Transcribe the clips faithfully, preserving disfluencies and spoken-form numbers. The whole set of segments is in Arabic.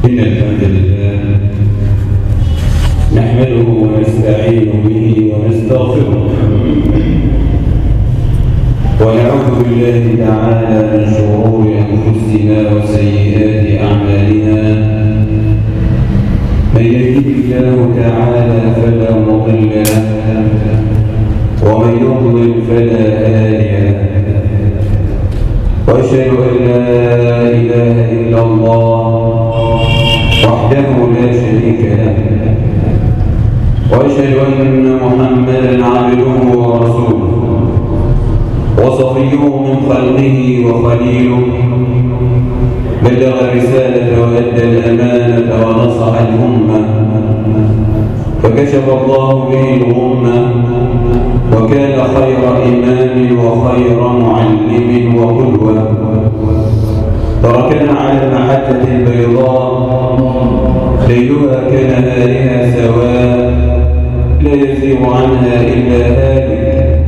إن الحمد لله نحمده ونستعين به ونستغفره ونعوذ بالله تعالى من شرور أنفسنا وسيئات أعمالنا. من يهده الله تعالى فلا مضل له ومن يضلل فلا هادي له. وأشهد أن لا إله إلا الله وحده لا شريك له، وأشهد أن محمدًا عبده ورسوله وصفيه من خلقه وخليله، بلغ الرسالة وأدى الأمانة ونصح الأمة، فكشف الله به الغمة وكان خير إمام وخير معلم وقدوة. تركنا على المحجة البيضاء ليلها كنهارها سواء، لا يزيغ عنها إلا هالك.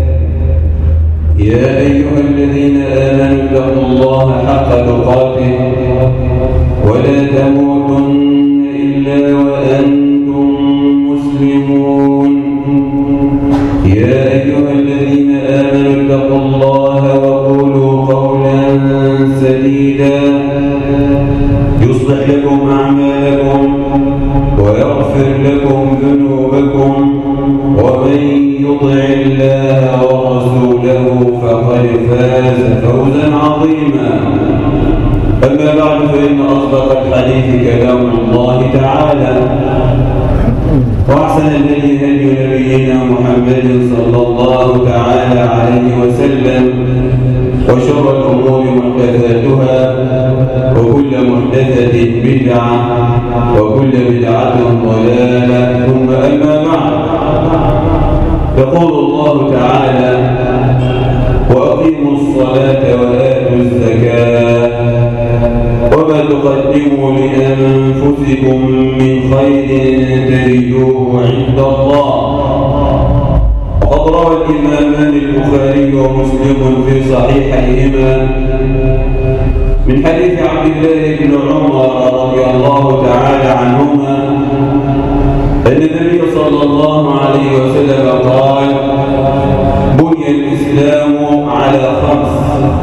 يا أيها الذين آمنوا اتقوا الله حق تقاته ولا تموتن إلا وأنتم مسلمون. يا أيها الذين آمنوا اتقوا الله وقولوا قولا سديدا يصلح لكم أعمالكم ويغفر لكم ذنوبكم، ومن يطع الله ورسوله فقد فاز فوزا عظيما. أما بعد، فإن أصدق الحديث كلام الله تعالى، وأحسن الهدي هدي نبينا محمد صلى الله تعالى عليه وسلم، وشر الأمور محدثاتها، وكل محدثة بدعة، وكل بدعة ضلالة، ثم أما بعد. يقول الله تعالى: وأقيموا الصلاة وآتوا الزكاة وما تقدموا لأنفسكم من خير تجدوه عند الله. وقد روى الإمامان البخاري ومسلم في صحيحيهما من حديث عبد الله بن عمر رضي الله تعالى عنهما أن النبي صلى الله عليه وسلم قال: بني الإسلام على خمس: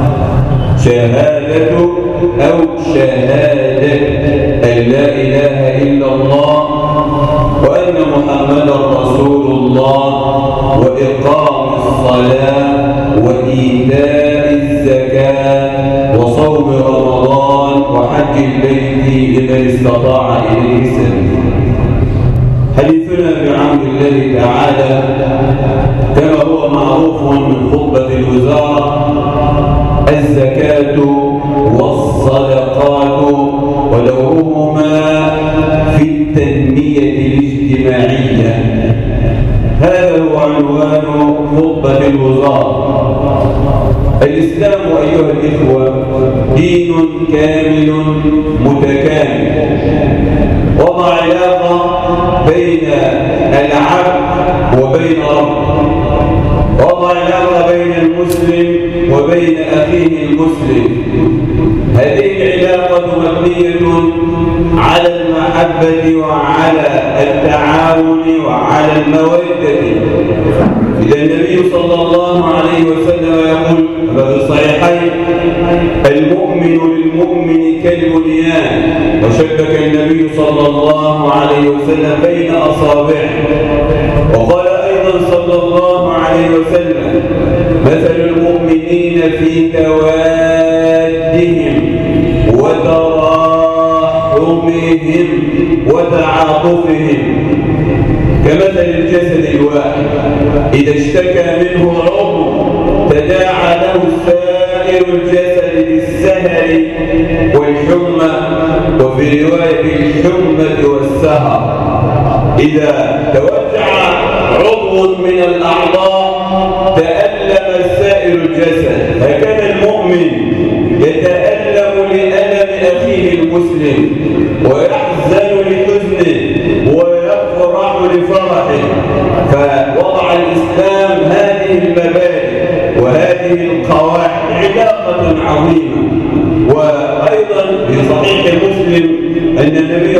شهادة أو شهادة أن لا إله إلا الله وأن محمدا رسول الله، وإقام الصلاة، وإيتاء الزكاة، وصوم رمضان، وحج البيت لمن استطاع إليه سبيلا. حديثنا بعون الله تعالى كما هو معروف من خطبة الوزارة: الزكاة والصدقات ودورهما في التنمية الاجتماعية. هذا هو عنوان خطبة الوزارة. الإسلام أيها الإخوة دين كامل متكامل، وضع علاقة بين العبد وبين ربه، وضع علاقة بين المسلم وبين أخيه المسلم. هذه العلاقة مبنية على المحبة وعلى التعاون وعلى المودة. إذا النبي صلى الله عليه وسلم يقول في الصحيحين: المؤمن للمؤمن كالبنيان. وشبك النبي صلى الله عليه وسلم بين أصابعه. وقال أيضا صلى الله عليه وسلم: مثل المؤمنين في توادهم وتراحمهم وتعاطفهم كمثل الجسد الواحد، إذا اشتكى منه عضو تداعى له سائر الجسد بالسهر والحمى، وفي رواية الحمى والسهر. إذا توجع عضو من الأعضاء تألم سائر الجسد. هكذا المؤمن يتألم لألم أخيه المسلم، ويحزن لحزنه، ويفرح لفرحه. فوضع الإسلام هذه المبادئ وهذه القواعد، علاقة عظيمة. وأيضا في صحيح مسلم أن النبي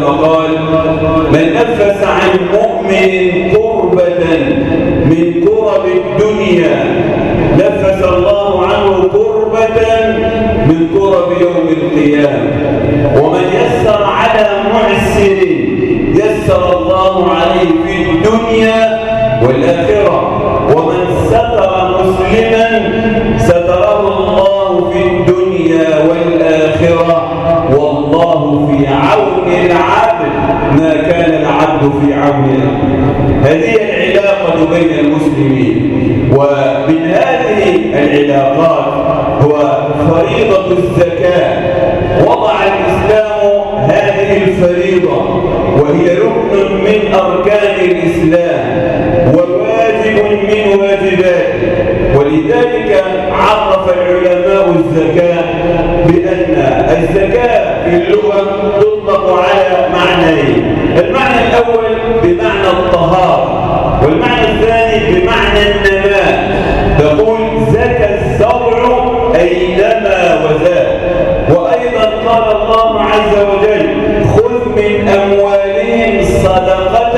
وسلم قال: من نفس عن مؤمن كربة من كرب الدنيا نفس الله عنه كربة من كرب يوم القيامة. ومن يسر على معسر يسر الله عليه في الدنيا والآخرة. ومن ستر مسلما ستره الله في الدنيا والآخرة. والله في عون العبد ما كان العبد في عون. هذه العلاقة بين المسلمين. ومن هذه العلاقات هو فريضة الزكاة. وضع الإسلام هذه الفريضة وهي ركن من أركان الإسلام وواجب من واجباته. ولذلك عرف العلماء الزكاة بأن الزكاة في اللغة تطلق على معنيين: المعنى الأول بمعنى الطهارة، والمعنى الثاني بمعنى النماء. تقول زكى الزرع أينما وزاد. وأيضا قال الله عز وجل: خذ من أموالهم صدقة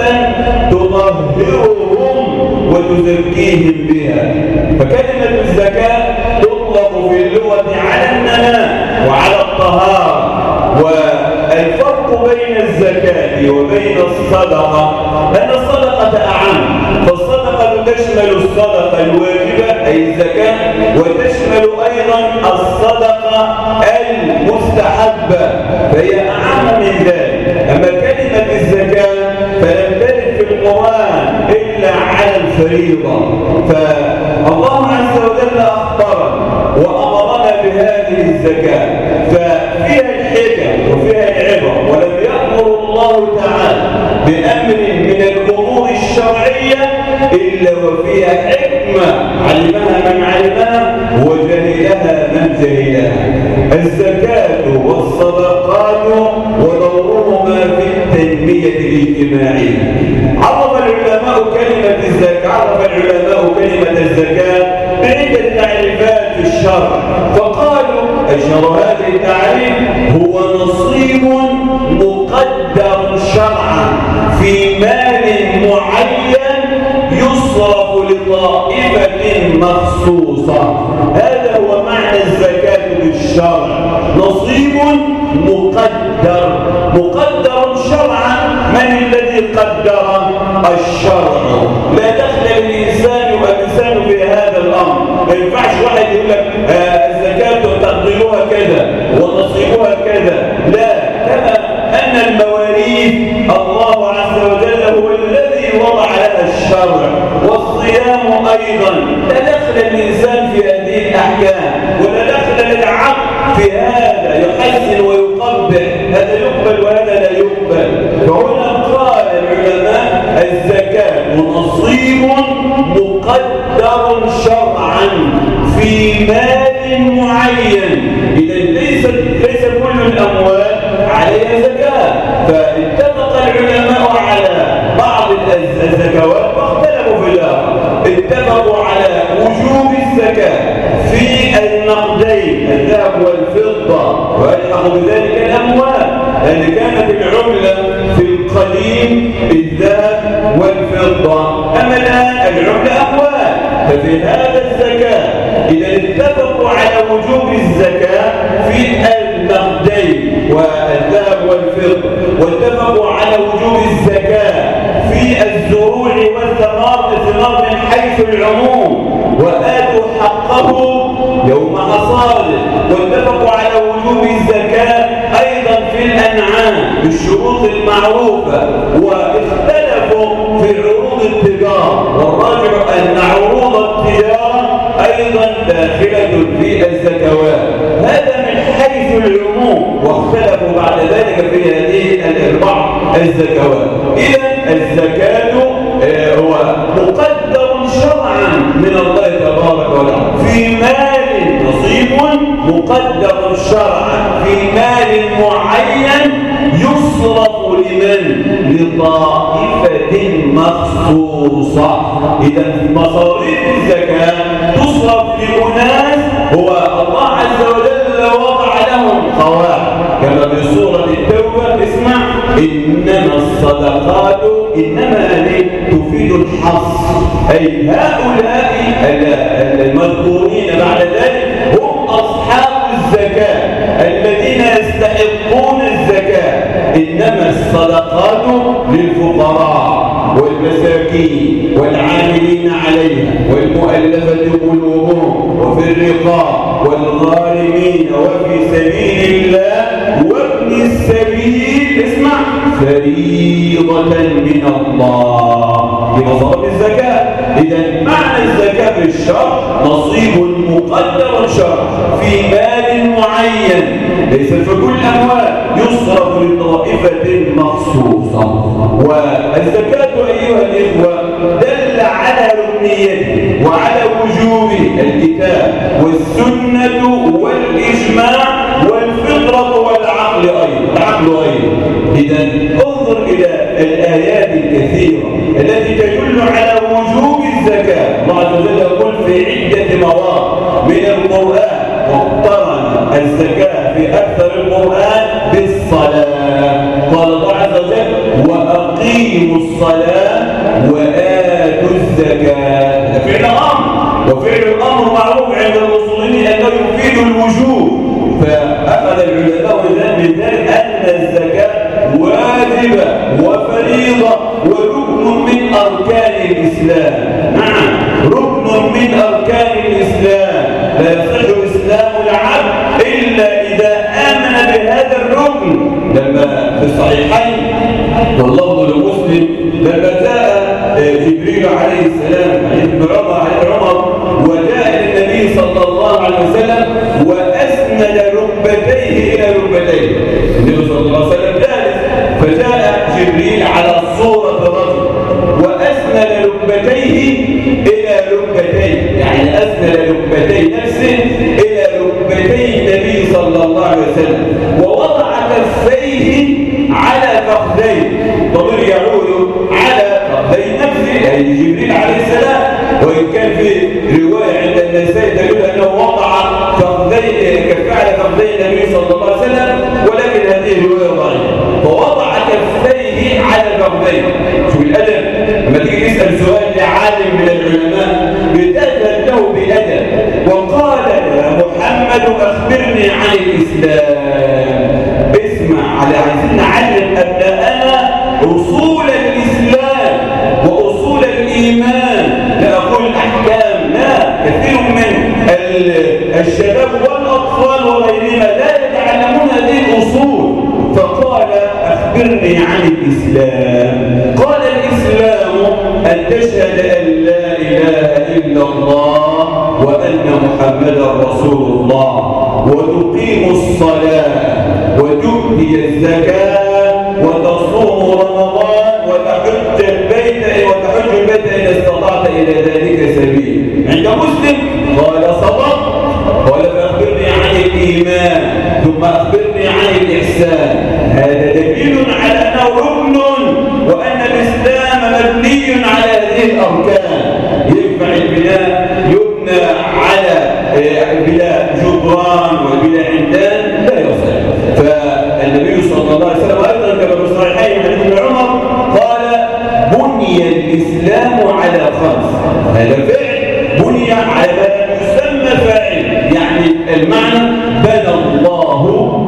تطهرهم وتزكيهم بها. فكلمة الزكاة تطلق في اللغة على النماء وعلى الطهارة. والفرق بين الزكاة وبين الصدقة أن الصدقة أعم، فالصدقة تشمل الصدقة الواجبة أي الزكاة، وتشمل أيضا الصدقة المستحبة فهي أعم من ذلك. أما كلمة الزكاة فلم ترد في القرآن إلا على الفريضة. فالله عز وجل أخبرنا وأمرنا بهذه الزكاة، ففيها الحكم وفيها العبر. ولم يأمر الله تعالى بأمر من الأمور الشرعية إلا وفيها حكمة علمها من علمها وجهلها من جهلها. الزكاة والصدقات ودورهما في التنمية الاجتماعية. عرف العلماء كلمة الزكاة عرف العلماء كلمة الزكاة بعدة تعريفات في الشرع، فقالوا أشهر هذه التعريف هو نصيب مقدر شرعا في مال معين يصرف لطائفة مخصوصة. هذا هو معنى الزكاة بالشرع، نصيب مقدر. مقدر شرعا، من الذي قدر؟ الشرع. لا دخل الإنسان والإنسان في هذا الأمر. ما ينفعش واحد يقول لك آه الزكاة تقديرها كذا ونصيبها كذا. لا، كما أن المواريث الله عز وجل هو الذي وضع لها الشرع، والصيام أيضا. لا دخل الإنسان في هذه الأحكام، ولا دخل للعقل في هذا يحسن ويقبح، هذا يقبل وهذا لا يقبل. فهنا قال العلماء الزكاة نصيب مقدر شرعا في مال معين. إذا ليس ليس كل الأموال عليها زكاة. فاتفق العلماء على بعض الزكوات واختلفوا في الآخر. اتفقوا على وجوب الزكاة في النقدين الذهب والفضة، ويلحق بذلك الأموال، لأن كانت العملة في القديم الذهب والفضة، أما الآن العملة أموال. ففي هذا الزكاة إذا اتفقوا على وجوب الزكاة في النقدين والذهب والفضة، واتفقوا على وجوب الزكاة في الزروع والثمار الثمار من حيث العموم، وآتوا حقه يوم حصاده. واتفقوا على وجوب الزكاة أيضا في الأنعام بالشروط المعروفة. واختلفوا في عروض التجارة، والراجع أن عروض التجارة أيضا داخلة في الزكوات. هذا من حيث العموم، واختلفوا بعد ذلك في هذه الأربع الزكوات. إذا الزكاة هو مقدر شرعا من الله تبارك وتعالى في مال، نصيب مقدر شرعا في مال معين يصرف لمن؟ لطائفة مخصوصة. إذا مصاريف الزكاة تصرف لأناس هو الله عز وجل وضع لهم قواعد، كما في سورة التوبة اسمع: إنما الصدقات إنما تفيد الحصر، أي هؤلاء المذكورين بعد ذلك هم أصحاب الزكاة الذين يستحقون الزكاة. إنما الصدقات للفقراء والمساكين والعاملين عليها والمؤلفة قلوبهم وفي الرقاب والغارمين وفي سبيل الله وابن السبيل، اسمع، فريضة من الله، بمصارف الزكاة. إذا معنى الزكاة في الشرع نصيب مقدر شرع في مال معين، ليس في كل الأموال، يصرف لطائفة مخصوصة. والزكاة أيها الإخوة دل على ركنيته وعلى وجوبه الكتاب والسنة والإجماع والفطرة والعقل أيضا العقل أيضا. إذا انظر إلى الآيات الكثيرة التي تدل على وجوب الزكاة. الله عز وجل يقول في عدة مواضع من القرآن واقترن الزكاة في أكثر القرآن بالصلاة. قال الله عز وجل وأقيموا الصلاة وآتوا الزكاة. هذا فعل أمر، وفعل الأمر معروف عند الأصوليين أنه يفيد الوجوب. فأخذ العلماء من ذلك أن الزكاة واجبة وفريضة وركن من أركان الإسلام. نعم، ركن من أركان الإسلام. لا يصح إسلام العبد إلا إذا آمن بهذا الركن. لما في الصحيحين واللفظ لمسلم لما جاء جبريل عليه السلام عن ابن عمر عن عمر وجاء للنبي صلى الله عليه وسلم وأسند ركبتيه إلى ركبتيه. النبي صلى الله عليه وسلم جالس، فجاء جبريل على صورة رجل وأسند ركبتيه إلى ركبتيه، يعني أسند ركبتي نفسه إلى ركبتي النبي صلى الله عليه وسلم، ووضع كفيه على فخذيه. ضمير يعود على فخذي نفسه أي جبريل عليه السلام. وإن كان في رواية عند النسائي تقول أنه وضع فخذي كفيه على فخذي النبي صلى الله عليه وسلم، ولكن هذه الرواية ضعيفة. فوضع كفيه على فخذيه. شوف الأدب، لما تيجي تسأل سؤال لعالم من العلماء بتأذن له بأدب وقال يا محمد أخبرني عن الإسلام. اسمع، على عايزين نعلم أبناءنا أصول الإسلام وأصول الإيمان، لا أقول أحكام، لا. كثير من الشباب والأطفال وغيرهم لا يتعلمون هذه الأصول. فقال أخبرني عن الإسلام. قال الإسلام أن تشهد أن لا إله إلا الله وأن محمدا رسول الله وتقيم الصلاة وتؤتي الزكاة وتصوم رمضان وتحج البيت وتحج البيت إن استطعت إلى ذلك سبيل. عند مسلم قال صدق. قال فأخبرني عن الإيمان ثم أخبرني عن الإحسان. هذا دليل على أنه ركن وأن الإسلام مبني على هذه الأركان. ينفع البناء يبنى على بلا جدران وبلا عمدان؟ لا يصح. فالنبي صلى الله عليه وسلم أيضا كما في الصحيحين عن ابن عمر قال بني الإسلام على خمس. هذا فعل بني على يسمى فاعل، يعني المعنى بنى الله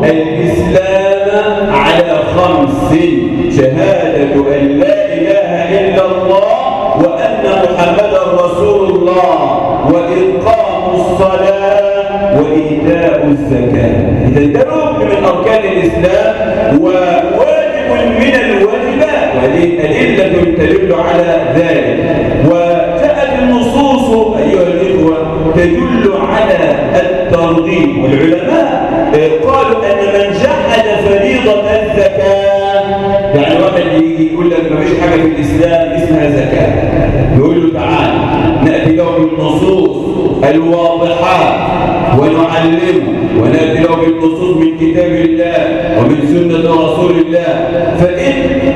الإسلام على خمس: شهادة أن لا إله إلا الله وأن محمدا رسول الله وإقام الصلاة وإيتاء الزكاة. إذا ده ركن من أركان الإسلام وواجب من الواجبات، وهذه أدلة تدل على ذلك. وجاءت النصوص أيها الإخوة تدل على الترغيب، والعلماء قالوا أن من جحد فريضة الزكاة، يعني واحد يجي يقول لك ما فيش حاجة في الإسلام اسمها زكاة، يقول له تعال نأتي له بالنصوص الواضحات ونعلمه، ونأتي له بالنصوص من كتاب الله ومن سنة رسول الله. فإن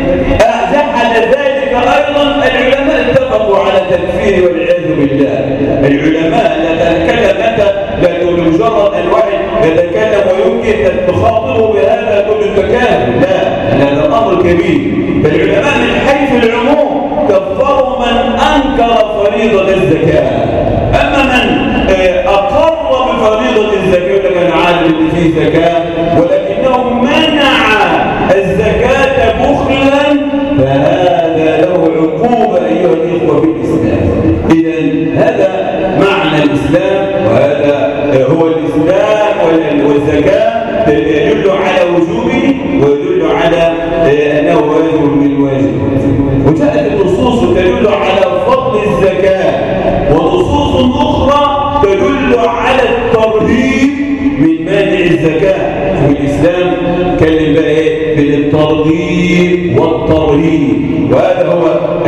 جحد ذلك أيضا العلماء اتفقوا على تكفيره والعياذ بالله. العلماء لا تتكلم أنت لا مجرد الواحد يتكلم ويمكن أن تخاطبه بهذا كل التكافل، لا، هذا الأمر كبير. فالعلماء من حيث العموم كفروا من أنكر فريضة الزكاة. أما من أقر بفريضة الزكاة كان عالم إن فيه زكاة ولكنه منع الزكاة بخلا فهذا له عقوبة أيها الإخوة في الإسلام. إذن هذا معنى الإسلام وهذا هو الإسلام والزكاة يدل على وجوبه ويدل على أنه واجب من الواجب. وجاءت النصوص تدل على فضل الزكاة ونصوص أخرى تدل على الترهيب من مانع الزكاة. والإسلام كلم بقى إيه بالترغيب والترهيب، وهذا هو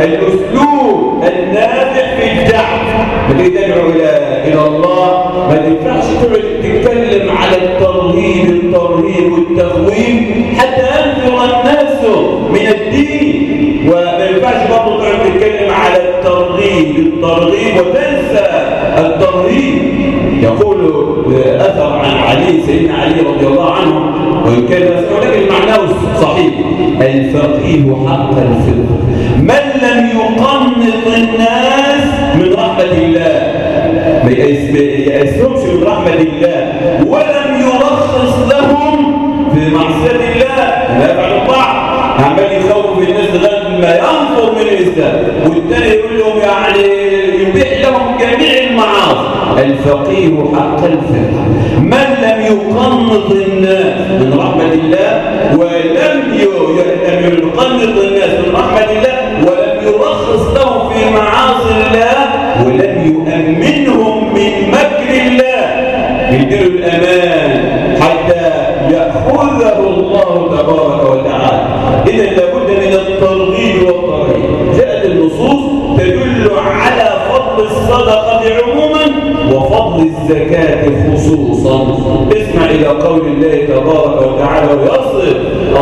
الأسلوب النافع في الدعوة. ما تدعو إلى إلى الله ما تنفعش تقعد تتكلم على الترهيب الترهيب والتخويف حتى ينفر الناس من الدين، وما ينفعش برضه تقعد تتكلم على الترغيب الترغيب وتنسى الترهيب. يقول أثر عن علي سيدنا علي رضي الله عنه وإن كان ولكن معناه صحيح: الفقيه حق الفقه من لم يقنط الناس من رحمة الله، ما يأسهمش من رحمة الله ولم يرخص لهم في معصية الله. لا يفعل الطاعة عمال يخوف الناس لغاية ما ينفر من الإسلام، والتاني يقول لهم يعني يبيح لهم جميع المعاصي. الفقيه حق الفقه من لم يقنط الناس من رحمة الله ولم يقنط الناس من رحمة الله ولم يرخص لهم في معاصي الله ولم يؤمنهم من مكر الله، يديروا الأمان حتى يأخذه الله تبارك وتعالى. إذا لابد من الترغيب والترهيب. جاءت النصوص تدل على فضل الصدقة عموما وفضل الزكاة خصوصا. اسمع إلى قول الله تبارك وتعالى ويصف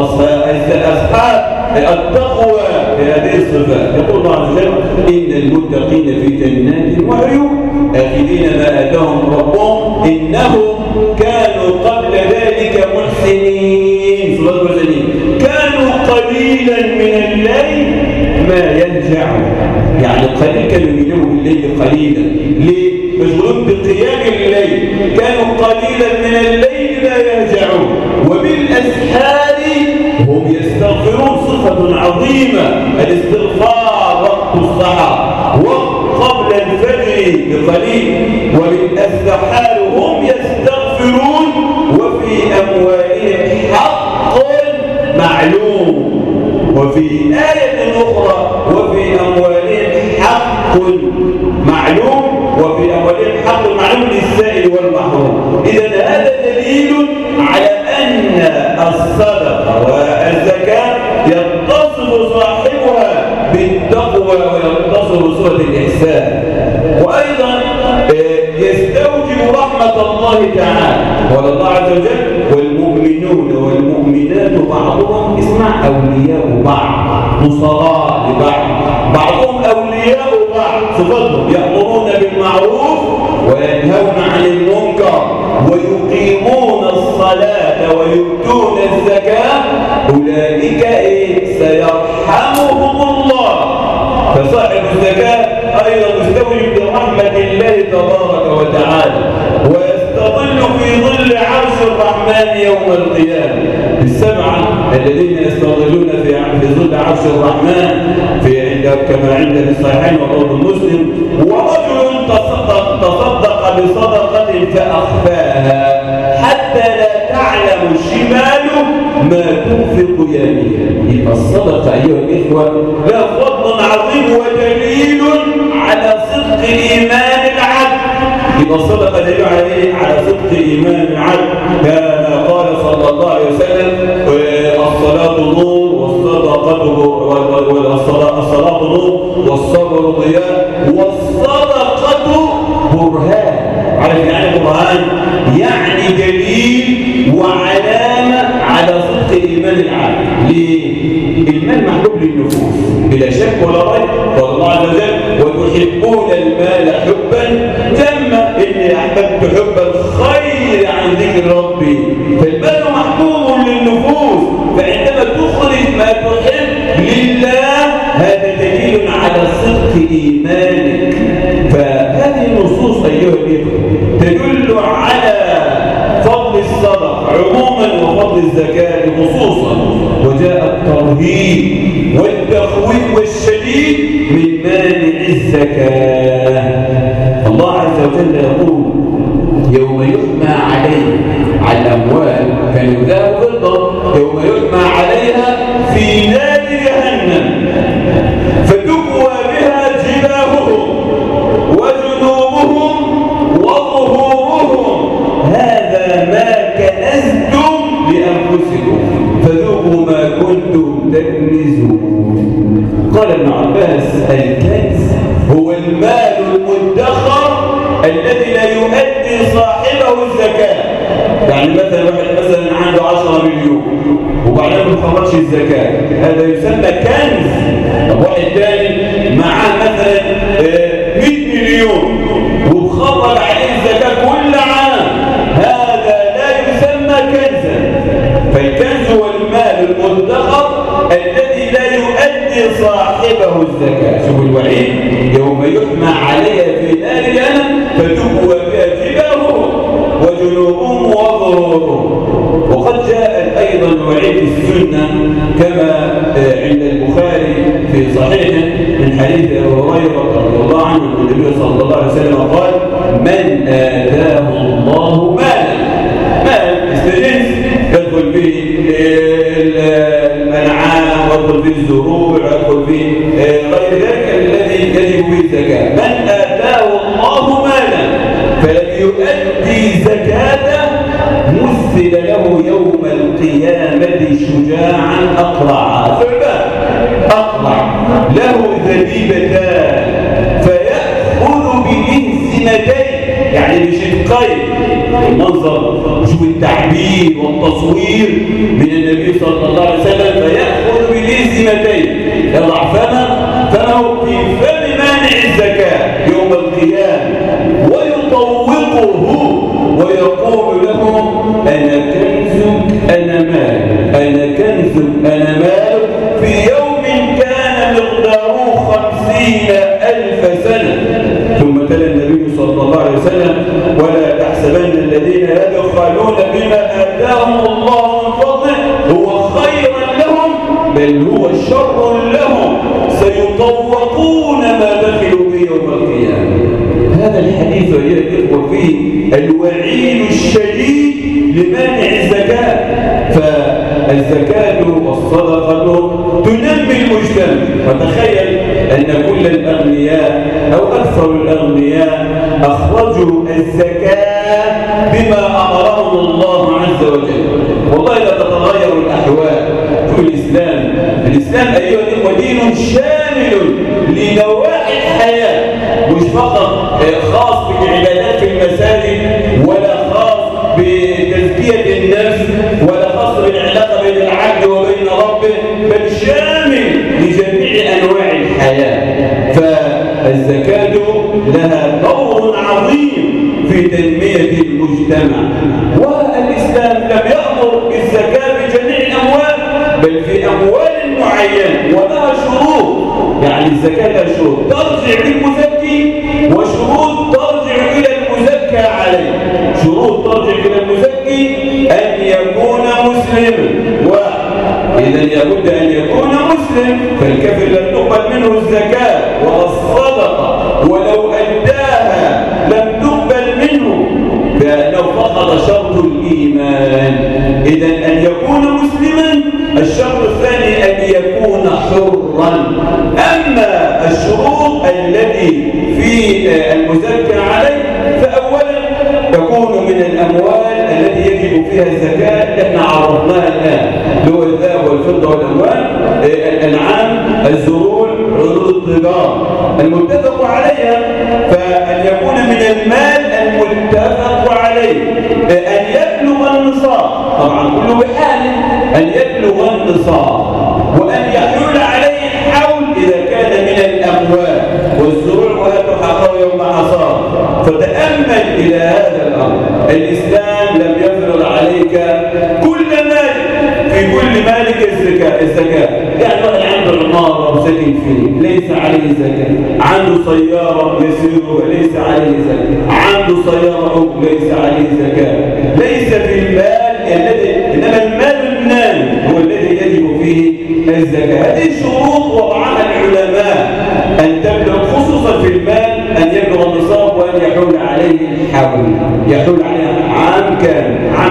أصحاب التقوى بهذه الصفات. يقول الله عز وجل: إن المتقين في جنات وعيون آخذين ما آتاهم ربهم إنهم كانوا قبل ذلك محسنين. سورة المحسنين كانوا قليلا من الليل ما يهجعون، يعني قليل كانوا يناموا بالليل قليلا. ليه؟ مشغولون بقيام الليل. كانوا قليلا من الليل لا يهجعون وبالأسحار هم يستغفرون. صفة عظيمة الاستغفار وقت السحر وقبل الفجر بقليل. وبالأسحار هم يستغفرون وفي أموالهم حق معلوم. وفي آية أخرى: وفي أموالهم حق معلوم وفي أموالهم حق معلوم للسائل والمحروم. إذا هذا دليل على أن الصدقة والزكاة يتصف صاحبها بالتقوى ويتصف بصورة الإحسان، وأيضا يستوجب رحمة الله تعالى. قال الله عز وجل: والمؤمنون والمؤمنات بعضهم اسمع أولياء بعض نصراء لبعض بعضهم أولياء بعض. صفتهم: يأمرون بالمعروف وينهون عن المنكر ويقيمون الصلاة ويؤتون الزكاة أولئك إيه؟ سيرحمهم الله. فصاحب الزكاة أيضا مستوجب برحمة الله تبارك وتعالى ويستظل في ظل عرش الرحمن يوم القيامة. السبعة الذين يستظلون في في ظل عرش الرحمن في عند كما عند في الصحيحين ورواه مسلم: ورجل تصدق تصدق بصدقة فأخفاها حتى لا تعلم شماله ما تنفق يمينه. يبقى الصدقة أيها الإخوة لها فضل عظيم ودليل على صدق إيمان العبد. يبقى الصدقة دليل على على صدق إيمان العبد. كما قال صلى الله عليه وسلم: الصلاة نور والصدقة الصلاة نور والصبر ضياء والصدقة برهان. عارف يعني برهان؟ يعني دليل وعلامة على صدق إيمان العبد. ليه؟ المال محبوب للنفوس بلا شك ولا ريب. قال الله عز وجل: وتحبون المال حبا جما إني أحببت حب الخير عن ذكر ربي. فالمال محبوب للنفوس، فعندما تخرج ما تحب الزكاة خصوصا، وجاء الترهيب والتخويف والشديد من مانع الزكاة. الله عز وجل يقول يوم يحمى عليه على الأموال كانوا ذهب فضة، يوم يحمى عليها في نار جهنم فتكوى بها جباههم وجنوبهم وظهورهم هذا ما كنزتم لأنفسكم فذوقوا ما كنتم تكنزون. قال ابن عباس الكنز هو المال المدخر الذي لا يؤدي صاحبه الزكاة. يعني مثلا واحد مثلا عنده عشرة مليون وبعدين ما خرجش الزكاة، هذا يسمى كنز. طب واحد ثاني معاه مثلا مئة مليون وخرج عليه الزكاة كل عام، هذا لا يسمى كنزا. فالكنز هو المال المدخر الذي لا يؤدي صاحبه الزكاة. شوفوا الوعيد يوم يحمى عليها في نار جهنم فتكوى بها جباههم وجنوبهم وظهورهم. وقد جاء أيضا الوعيد في السنة كما عند البخاري في صحيحه من حديث أبي هريرة رضي الله عنه أن النبي صلى الله عليه وسلم قال من آتاه الله مالا، مال استجنس يدخل فيه الأنعام ويدخل فيه الزروع ويدخل فيه غير ذلك الذي يجب فيه الزكاة. من آتاه الله مالا فلم يؤدي زكاته مثل له يوم القيامة شجاعا أقرعا، ثعبان أقرع له ذبيبتان فيأخذ بإهزمتين، يعني بشقين. المنظر شوف التعبير والتصوير من النبي صلى الله عليه وسلم، فيأخذ بالإهزمتين يضع فمه فمه في فم مانع الزكاة يوم القيامة ويطوقه ويقول له أنا كنزك أنا مالك، أنا كنزك أنا مالك، في يوم كان مقداره خمسين ألف سنة. ثم تلا النبي صلى الله عليه وسلم ولا تحسبن الذين يبخلون بما آتاهم الله من فضله هو خيرا لهم بل هو شر لهم سيطوقون ما بخلوا به يوم القيامة. هذا الحديث يذكر فيه الوعيد الشديد لمانع الزكاة. فالزكاة والصدقة تنمي المجتمع. وتخيل أن كل الأغنياء أو أكثر الأغنياء أخرجوا الزكاة بما أمرهم الله عز وجل. والله لا تتغير الأحوال في الإسلام. الإسلام أيها الإخوة دين شامل لنواحي الحياة، مش فقط خاص بالعبادات في المساجد ولا خاص بتزكية النفس ولا خاص بالعلاقة بين العبد وبين ربه، بل شامل لجميع أنواع الحياة. فالزكاة لها دور عظيم في تنمية المجتمع. والإسلام لم يأمر بالزكاة في جميع الأموال بل في أموال معينة ولها شروط. يعني الزكاة لها شروط ترجع للمزكي وشروط ترجع إلى المزكى عليه. شروط ترجع إلى المزكي أن يكون مسلما، وإذا لابد أن يكون مسلم، فالكافر لم تقبل منه الزكاة ولا الصدقة ولو أداها لم تقبل منه لأنه فقد شرط الإيمان. إذا أن يكون مسلما. الشرط الثاني أن يكون حرا. أما الشروط التي في المزكى عليه فأولا تكون من الأموال التي يجب فيها الزكاة. احنا عرضناها الآن اللي هو الذهب والفضة والأموال، الأنعام، الزروع، عروض التجارة المتفق عليها. فأن يكون من المال المتفق عليه أن يبلغ النصاب، طبعا كله بحال أن يبلغ النصاب، وأن يحول عليه الحول إذا كان من الأموال والزروع وهاتوا حقه يوم حصاد. فتأمل إلى هذا الأمر. الإسلام لم يفرض عليك كل مالك، في كل مالك الزكاة. الزكاة يعني واحد عنده عمارة وسكن فيه ليس عليه زكاة، عنده سيارة يسير ليس عليه زكاة، عنده سيارة ليس عليه زكاة. ليس في المال الذي، إنما المال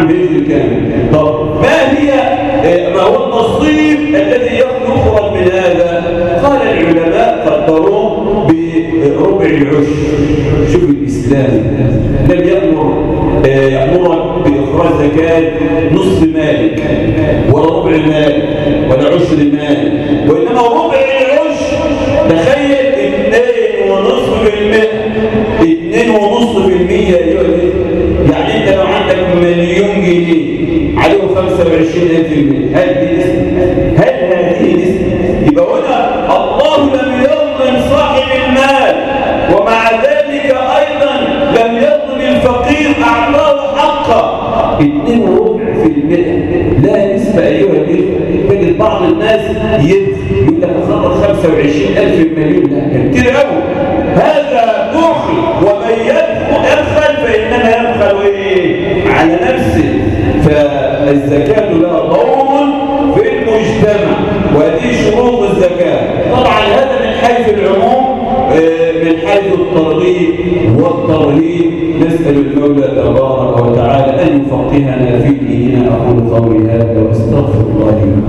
بيجري كامل. طب ما هي ما هو النصيب الذي يخرج من هذا؟ قال العلماء قدروه بربع العشر. شوف الإسلام لم يأمر يأمرك بإخراج زكاة نصف مالك ولا ربع مال ولا عشر مال، وإنما ربع العشر. تخيل اثنين ونصف في المئة اثنين ونصف في المية. يعني انت لو عندك مليون جنيه عليهم خمسة وعشرين ألف جنيه، هل دي نسبة؟ هل هذه نسبة؟ يبقى هنا الله لم يظلم صاحب المال، ومع ذلك أيضا لم يظلم الفقير، أعطاه حقه. اثنين وربع في المئة لا نسبة أيها الإخوة. تجد بعض الناس يقول لك أخرج خمسة وعشرين ألف مليون، لا كتير قوي. هذا بخل، ومن يبخل فإنما يبخل إيه؟ على نفسه. فالزكاة لها دور في المجتمع، وهذه شروط الزكاة. طبعا هذا من حيث العموم، من حيث الترغيب والترهيب. نسأل المولى تبارك وتعالى أن يفقهنا في ديننا. أقول قولي هذا واستغفر الله لي.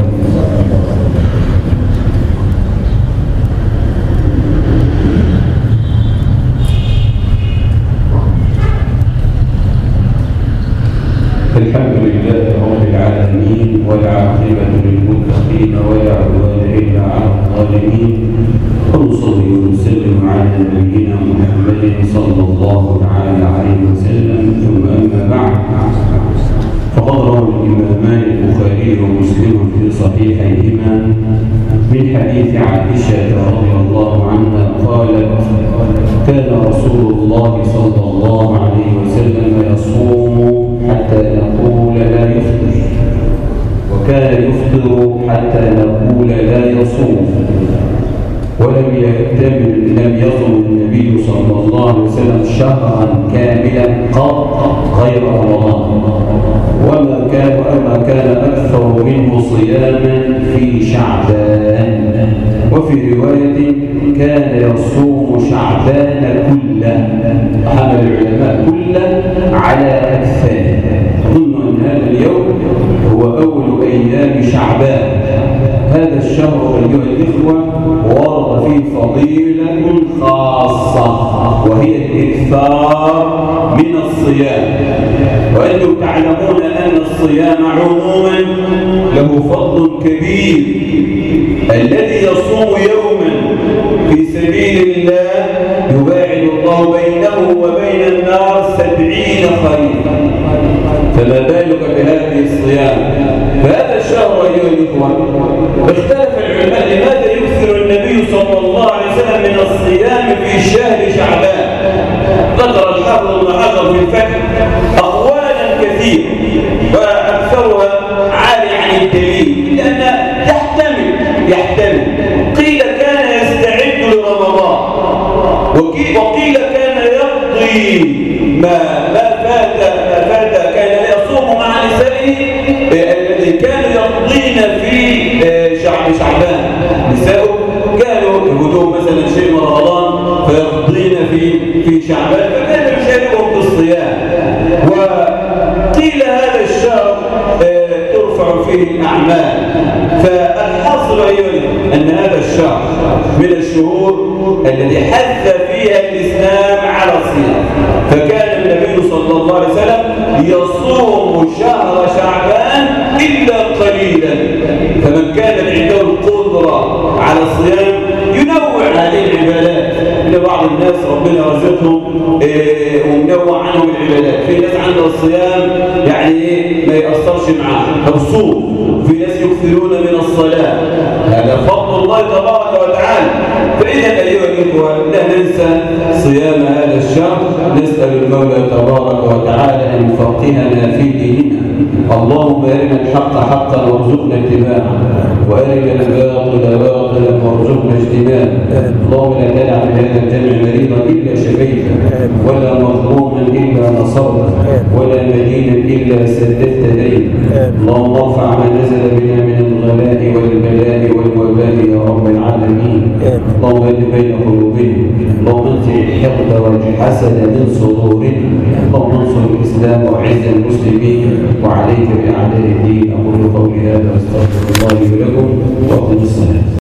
الحمد لله رب العالمين، والعاقبة للمتقين ولا عدوان إلا على الظالمين. ونصلي ونسلم على نبينا محمد صلى الله تعالى عليه وسلم. ثم أما بعد، فقد روى الإمامان البخاري ومسلم في صحيحيهما من حديث عائشة رضي الله عنها قالت: كان رسول الله صلى الله عليه وسلم يصوم حتى نقول لا يفطر، وكان يفطر حتى نقول لا يصوم، ولم يكتمل لم يصم النبي صلى الله عليه وسلم شهرا كاملا قط غير رمضان، وما كان وما كان أكثر منه صياما في شعبان. وفي رواية كان يصوم شعبان كله. حمل العلماء كله على أكثر. أظن أن هذا اليوم هو أول أيام شعبان. هذا الشهر أيها الإخوة ورد فيه فضيلة خاصة، وهي الإكثار من الصيام. وأنتم تعلمون أن الصيام عموما له فضل كبير. الذي يصوم يوما في سبيل الله يباعد الله بينه وبين النار سبعين خريفا، فما بالك بهذه الصيام؟ فهذا الشهر أيها الإخوة اختلف العلماء لماذا يكثر النبي صلى الله عليه وسلم من الصيام في شهر شعبان. ذكر الحافظ بن حجر في الفتح أقوالا كثيرة، وأكثرها عالي عن الدليل، لأن يحتمل يحتمل قيل كان يستعد لرمضان، وقيل كان يقضي ما ما فات ما فات كان يصوم مع نسائه الذي كانوا يقضين في شعب شعبان. نساؤه كانوا يهدون مثلا شيء من رمضان فيقضين في في شعبان، فكان يشاركهم في الصيام. وقيل هذا الشهر ترفع فيه الأعمال. فالحاصل أيضا أن هذا الشهر من الشهور الذي حث فيها الإسلام على الصيام. فكان النبي صلى الله عليه وسلم يصوم شهر شعبان إلا قليلا. فمن كان عنده القدرة على الصيام ينوع هذه العبادات. إن بعض الناس ربنا رزقهم إيه ومنوع عنهم العبادات. في ناس عندها الصيام يعني إيه ما يأثرش معاه مبسوط. في ناس يكثرون من الصلاة، هذا فضل الله تبارك وتعالى. فإذا أيها الإخوة لا ننسى صيام هذا الشهر. نسأل المولى تبارك وتعالى أن يفقهنا في ديننا. اللهم أرنا الحق حقا وارزقنا اتباعه، وأرنا الباطل باطلا وارزقنا اجتنابه. اللهم لا تدع في هذا الجمع مريضا إلا شفيته، ولا مظلوما إلا نصرته، ولا مدينا إلا سددت دينه. اللهم ارفع ما نزل بنا من الغلاء والبلاء والوباء يا رب العالمين. اللهم اهد بين قلوبنا، اللهم انزع الحقد والحسد من صدورنا، اللهم انصر الإسلام وعز المسلمين وعليك بأعداء الدين. أقول قولي هذا واستغفر الله لي ولكم وأقم الصلاة.